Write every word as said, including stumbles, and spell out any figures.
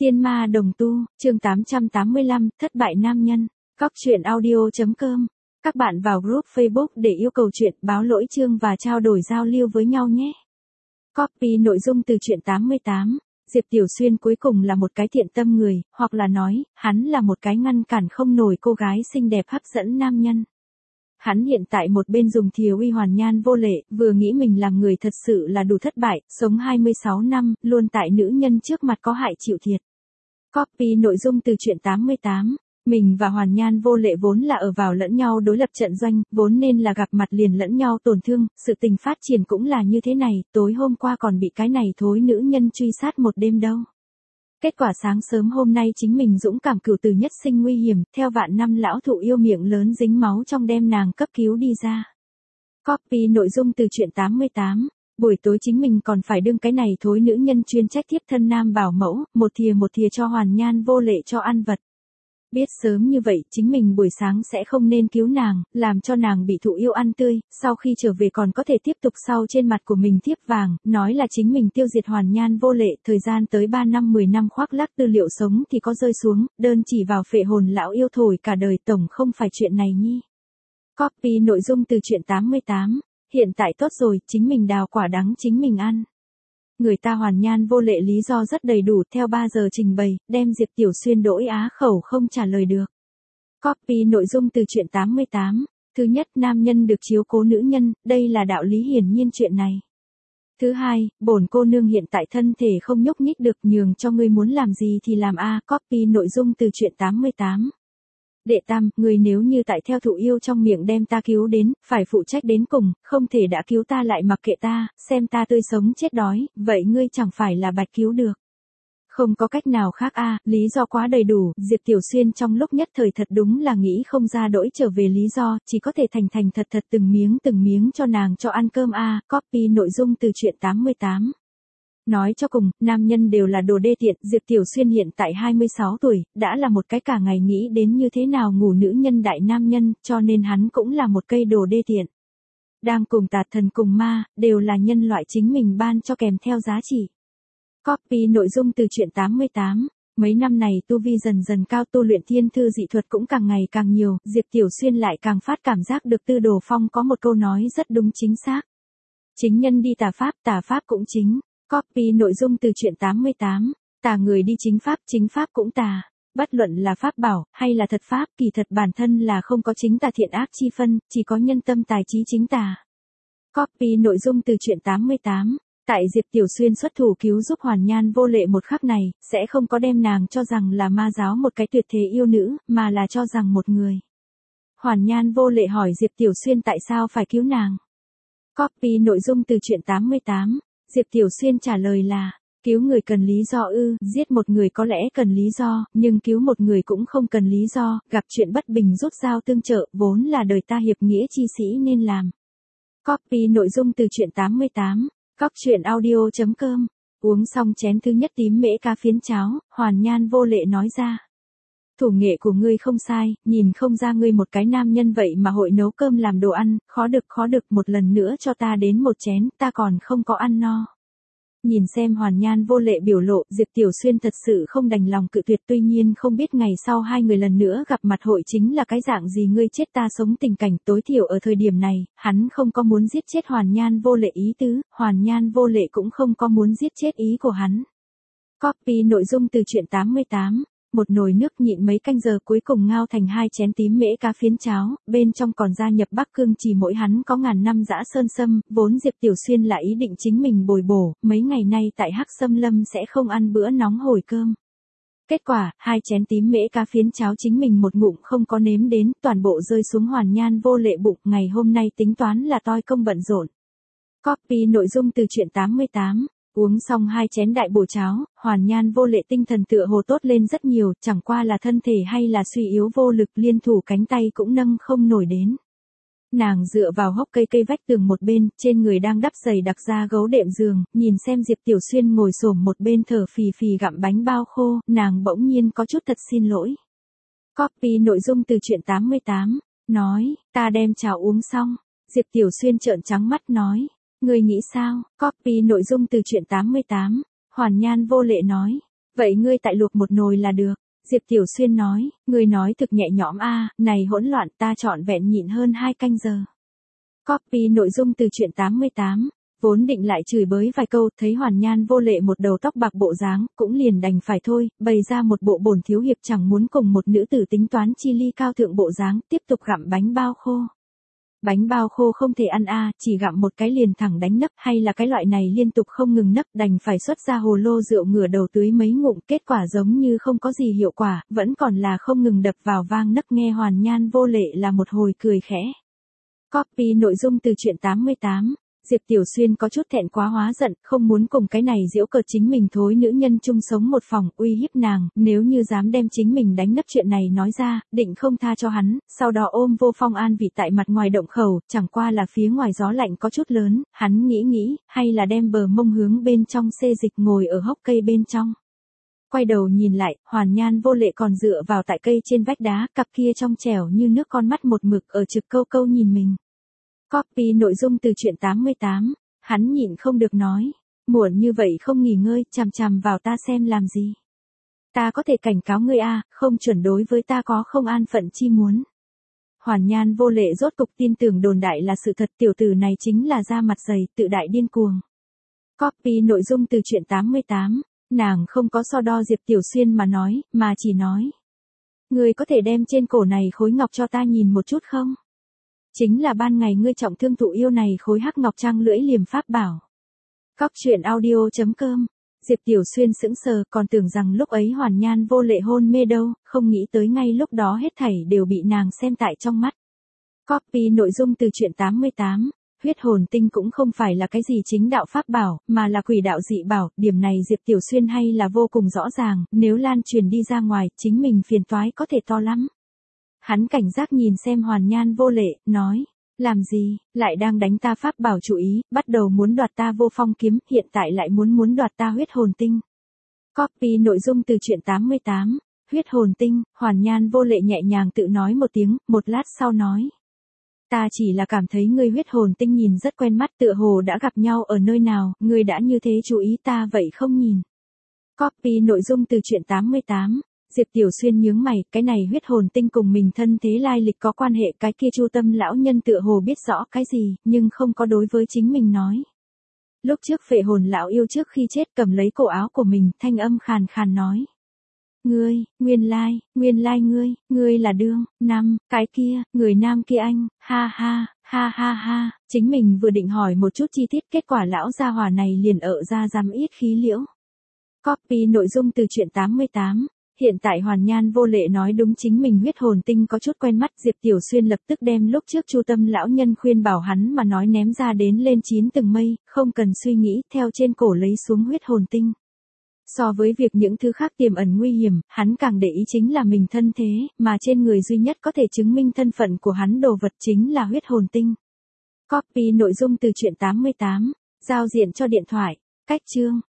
Tiên ma đồng tu, chương tám trăm tám mươi lăm, thất bại nam nhân. Cóc truyện audio chấm com. Các bạn vào group Facebook để yêu cầu chuyện, báo lỗi chương và trao đổi giao lưu với nhau nhé. Copy nội dung từ truyện tám mươi tám. Diệp Tiểu Xuyên cuối cùng là một cái thiện tâm người, hoặc là nói, hắn là một cái ngăn cản không nổi cô gái xinh đẹp hấp dẫn nam nhân. Hắn hiện tại một bên dùng thìa uy hoàn nhan vô lệ, vừa nghĩ mình làm người thật sự là đủ thất bại, sống hai mươi sáu năm, luôn tại nữ nhân trước mặt có hại chịu thiệt. Copy nội dung từ truyện tám mươi tám. Mình và hoàn nhan vô lệ vốn là ở vào lẫn nhau đối lập trận doanh, vốn nên là gặp mặt liền lẫn nhau tổn thương, sự tình phát triển cũng là như thế này, tối hôm qua còn bị cái này thối nữ nhân truy sát một đêm đâu. Kết quả sáng sớm hôm nay chính mình dũng cảm cửu từ nhất sinh nguy hiểm, theo vạn năm lão thụ yêu miệng lớn dính máu trong đem nàng cấp cứu đi ra. Copy nội dung từ truyện tám mươi tám. Buổi tối chính mình còn phải đương cái này thối nữ nhân chuyên trách tiếp thân nam bảo mẫu, một thìa một thìa cho hoàn nhan vô lệ cho ăn vật. Biết sớm như vậy, chính mình buổi sáng sẽ không nên cứu nàng, làm cho nàng bị thụ yêu ăn tươi, sau khi trở về còn có thể tiếp tục sau trên mặt của mình thiếp vàng, nói là chính mình tiêu diệt hoàn nhan vô lệ, thời gian tới ba năm mười năm khoác lác tư liệu sống thì có rơi xuống, đơn chỉ vào phệ hồn lão yêu thổi cả đời tổng không phải chuyện này nhi. Copy nội dung từ truyện tám mươi tám. Hiện tại tốt rồi, chính mình đào quả đắng chính mình ăn. Người ta hoàn nhan vô lệ lý do rất đầy đủ, theo ba giờ trình bày, đem Diệp Tiểu Xuyên đỗi á khẩu không trả lời được. Copy nội dung từ truyện tám mươi tám. Thứ nhất, nam nhân được chiếu cố nữ nhân, đây là đạo lý hiển nhiên chuyện này. Thứ hai, bổn cô nương hiện tại thân thể không nhúc nhích được, nhường cho ngươi muốn làm gì thì làm a. Copy nội dung từ truyện tám mươi tám. Đệ tam, người nếu như tại theo thụ yêu trong miệng đem ta cứu đến, phải phụ trách đến cùng, không thể đã cứu ta lại mặc kệ ta, xem ta tươi sống chết đói, vậy ngươi chẳng phải là bạch cứu được. Không có cách nào khác a, lý do quá đầy đủ, Diệp Tiểu Xuyên trong lúc nhất thời thật đúng là nghĩ không ra đỗi trở về lý do, chỉ có thể thành thành thật thật từng miếng từng miếng cho nàng cho ăn cơm a. Copy nội dung từ truyện tám mươi tám. Nói cho cùng, nam nhân đều là đồ đê tiện, Diệp Tiểu Xuyên hiện tại hai mươi sáu tuổi, đã là một cái cả ngày nghĩ đến như thế nào ngủ nữ nhân đại nam nhân, cho nên hắn cũng là một cây đồ đê tiện. Đang cùng tà thần cùng ma, đều là nhân loại chính mình ban cho kèm theo giá trị. Copy nội dung từ truyện tám mươi tám. Mấy năm này tu vi dần dần cao, tu luyện thiên thư dị thuật cũng càng ngày càng nhiều, Diệp Tiểu Xuyên lại càng phát cảm giác được Tư Đồ Phong có một câu nói rất đúng chính xác. Chính nhân đi tà pháp, tà pháp cũng chính. Copy nội dung từ truyện tám mươi tám. Tà người đi chính pháp, chính pháp cũng tà. Bất luận là pháp bảo, hay là thật pháp, kỳ thật bản thân là không có chính tà thiện ác chi phân, chỉ có nhân tâm tài trí chính tà. Copy nội dung từ truyện tám mươi tám. Tại Diệp Tiểu Xuyên xuất thủ cứu giúp hoàn nhan vô lệ một khắc này, sẽ không có đem nàng cho rằng là ma giáo một cái tuyệt thế yêu nữ, mà là cho rằng một người. Hoàn nhan vô lệ hỏi Diệp Tiểu Xuyên tại sao phải cứu nàng. Copy nội dung từ truyện tám mươi tám. Diệp Tiểu Xuyên trả lời là, cứu người cần lý do ư, giết một người có lẽ cần lý do, nhưng cứu một người cũng không cần lý do, gặp chuyện bất bình rút dao tương trợ, vốn là đời ta hiệp nghĩa chi sĩ nên làm. Copy nội dung từ truyện tám mươi tám. Cóc truyện audio chấm com. Uống xong chén thứ nhất tím mễ cá phiến cháo, hoàn nhan vô lệ nói ra. Thủ nghệ của ngươi không sai, nhìn không ra ngươi một cái nam nhân vậy mà hội nấu cơm làm đồ ăn, khó được khó được, một lần nữa cho ta đến một chén, ta còn không có ăn no. Nhìn xem hoàn nhan vô lệ biểu lộ, Diệp Tiểu Xuyên thật sự không đành lòng cự tuyệt, tuy nhiên không biết ngày sau hai người lần nữa gặp mặt hội chính là cái dạng gì, ngươi chết ta sống tình cảnh, tối thiểu ở thời điểm này, hắn không có muốn giết chết hoàn nhan vô lệ ý tứ, hoàn nhan vô lệ cũng không có muốn giết chết ý của hắn. Copy nội dung từ truyện tám mươi tám. Một nồi nước nhịn mấy canh giờ cuối cùng ngao thành hai chén tím mễ cá phiến cháo, bên trong còn gia nhập Bắc Cương chỉ mỗi hắn có ngàn năm dã sơn sâm, vốn Diệp Tiểu Xuyên là ý định chính mình bồi bổ, mấy ngày nay tại Hắc Sâm Lâm sẽ không ăn bữa nóng hổi cơm. Kết quả, hai chén tím mễ cá phiến cháo chính mình một ngụm không có nếm đến, toàn bộ rơi xuống hoàn nhan vô lệ bụng, ngày hôm nay tính toán là toi công bận rộn. Copy nội dung từ truyện tám mươi tám. Uống xong hai chén đại bổ cháo, hoàn nhan vô lệ tinh thần tựa hồ tốt lên rất nhiều, chẳng qua là thân thể hay là suy yếu vô lực, liên thủ cánh tay cũng nâng không nổi đến. Nàng dựa vào hốc cây cây vách tường một bên, trên người đang đắp giày đặc ra gấu đệm giường, nhìn xem Diệp Tiểu Xuyên ngồi xổm một bên thở phì phì gặm bánh bao khô, nàng bỗng nhiên có chút thật xin lỗi. Copy nội dung từ truyện tám mươi tám, nói, ta đem cháo uống xong. Diệp Tiểu Xuyên trợn trắng mắt nói. Người nghĩ sao? Copy nội dung từ truyện tám mươi tám. Hoàn nhan vô lệ nói. Vậy ngươi tại luộc một nồi là được. Diệp Tiểu Xuyên nói, ngươi nói thực nhẹ nhõm a, này hỗn loạn ta trọn vẹn nhịn hơn hai canh giờ. Copy nội dung từ truyện tám mươi tám, vốn định lại chửi bới vài câu, thấy Hoàn Nhan Vô Lệ một đầu tóc bạc bộ dáng, cũng liền đành phải thôi, bày ra một bộ bổn thiếu hiệp chẳng muốn cùng một nữ tử tính toán chi ly cao thượng bộ dáng, tiếp tục gặm bánh bao khô. Bánh bao khô không thể ăn a, chỉ gặm một cái liền thẳng đánh nấc, hay là cái loại này liên tục không ngừng nấc, đành phải xuất ra hồ lô rượu ngửa đầu tưới mấy ngụm, kết quả giống như không có gì hiệu quả, vẫn còn là không ngừng đập vào vang nấc, nghe Hoàn Nhan Vô Lệ là một hồi cười khẽ. Copy nội dung từ truyện tám mươi tám. Diệp Tiểu Xuyên có chút thẹn quá hóa giận, không muốn cùng cái này giễu cợt chính mình thối nữ nhân chung sống một phòng, uy hiếp nàng, nếu như dám đem chính mình đánh nấc chuyện này nói ra, định không tha cho hắn, sau đó ôm Vô Phong an vị tại mặt ngoài động khẩu, chẳng qua là phía ngoài gió lạnh có chút lớn, hắn nghĩ nghĩ, hay là đem bờ mông hướng bên trong xê dịch ngồi ở hốc cây bên trong. Quay đầu nhìn lại, Hoàn Nhan Vô Lệ còn dựa vào tại cây trên vách đá, cặp kia trong trẻo như nước con mắt một mực ở trực câu câu nhìn mình. Copy nội dung từ truyện tám mươi tám, hắn nhịn không được nói, muộn như vậy không nghỉ ngơi, chằm chằm vào ta xem làm gì. Ta có thể cảnh cáo ngươi a, không chuẩn đối với ta có không an phận chi muốn. Hoàn Nhan Vô Lệ rốt cục tin tưởng đồn đại là sự thật, tiểu tử này chính là da mặt dày, tự đại điên cuồng. Copy nội dung từ truyện tám mươi tám, nàng không có so đo Diệp Tiểu Xuyên mà nói, mà chỉ nói. Ngươi có thể đem trên cổ này khối ngọc cho ta nhìn một chút không? Chính là ban ngày ngươi trọng thương thụ yêu này khối hắc ngọc trang lưỡi liềm pháp bảo. Cóc truyện audio chấm com. Diệp Tiểu Xuyên sững sờ, còn tưởng rằng lúc ấy Hoàn Nhan Vô Lệ hôn mê đâu, không nghĩ tới ngay lúc đó hết thảy đều bị nàng xem tại trong mắt. Copy nội dung từ truyện tám mươi tám. Huyết hồn tinh cũng không phải là cái gì chính đạo pháp bảo, mà là quỷ đạo dị bảo, điểm này Diệp Tiểu Xuyên hay là vô cùng rõ ràng, nếu lan truyền đi ra ngoài, chính mình phiền toái có thể to lắm. Hắn cảnh giác nhìn xem Hoàn Nhan Vô Lệ, nói, làm gì, lại đang đánh ta pháp bảo chủ ý, bắt đầu muốn đoạt ta Vô Phong kiếm, hiện tại lại muốn muốn đoạt ta huyết hồn tinh. Copy nội dung từ truyện tám mươi tám, huyết hồn tinh, Hoàn Nhan Vô Lệ nhẹ nhàng tự nói một tiếng, một lát sau nói. Ta chỉ là cảm thấy ngươi huyết hồn tinh nhìn rất quen mắt, tựa hồ đã gặp nhau ở nơi nào, ngươi đã như thế chú ý ta vậy không nhìn. Copy nội dung từ truyện tám mươi tám. Diệp Tiểu Xuyên nhướng mày, cái này huyết hồn tinh cùng mình thân thế lai lịch có quan hệ, cái kia Chu Tâm lão nhân tựa hồ biết rõ cái gì, nhưng không có đối với chính mình nói. Lúc trước Phệ Hồn lão yêu trước khi chết cầm lấy cổ áo của mình, thanh âm khàn khàn nói. Ngươi, nguyên lai, nguyên lai ngươi, ngươi là Đương, Nam, cái kia, người nam kia anh, ha ha, ha ha ha, chính mình vừa định hỏi một chút chi tiết, kết quả lão gia hỏa này liền ở ra dám ít khí liễu. Copy nội dung từ truyện tám mươi tám. Hiện tại Hoàn Nhan Vô Lệ nói đúng chính mình huyết hồn tinh có chút quen mắt, Diệp Tiểu Xuyên lập tức đem lúc trước Chu Tâm lão nhân khuyên bảo hắn mà nói ném ra đến lên chín tầng mây, không cần suy nghĩ, theo trên cổ lấy xuống huyết hồn tinh. So với việc những thứ khác tiềm ẩn nguy hiểm, hắn càng để ý chính là mình thân thế, mà trên người duy nhất có thể chứng minh thân phận của hắn đồ vật chính là huyết hồn tinh. Copy nội dung từ truyện tám mươi tám, giao diện cho điện thoại, cách chương.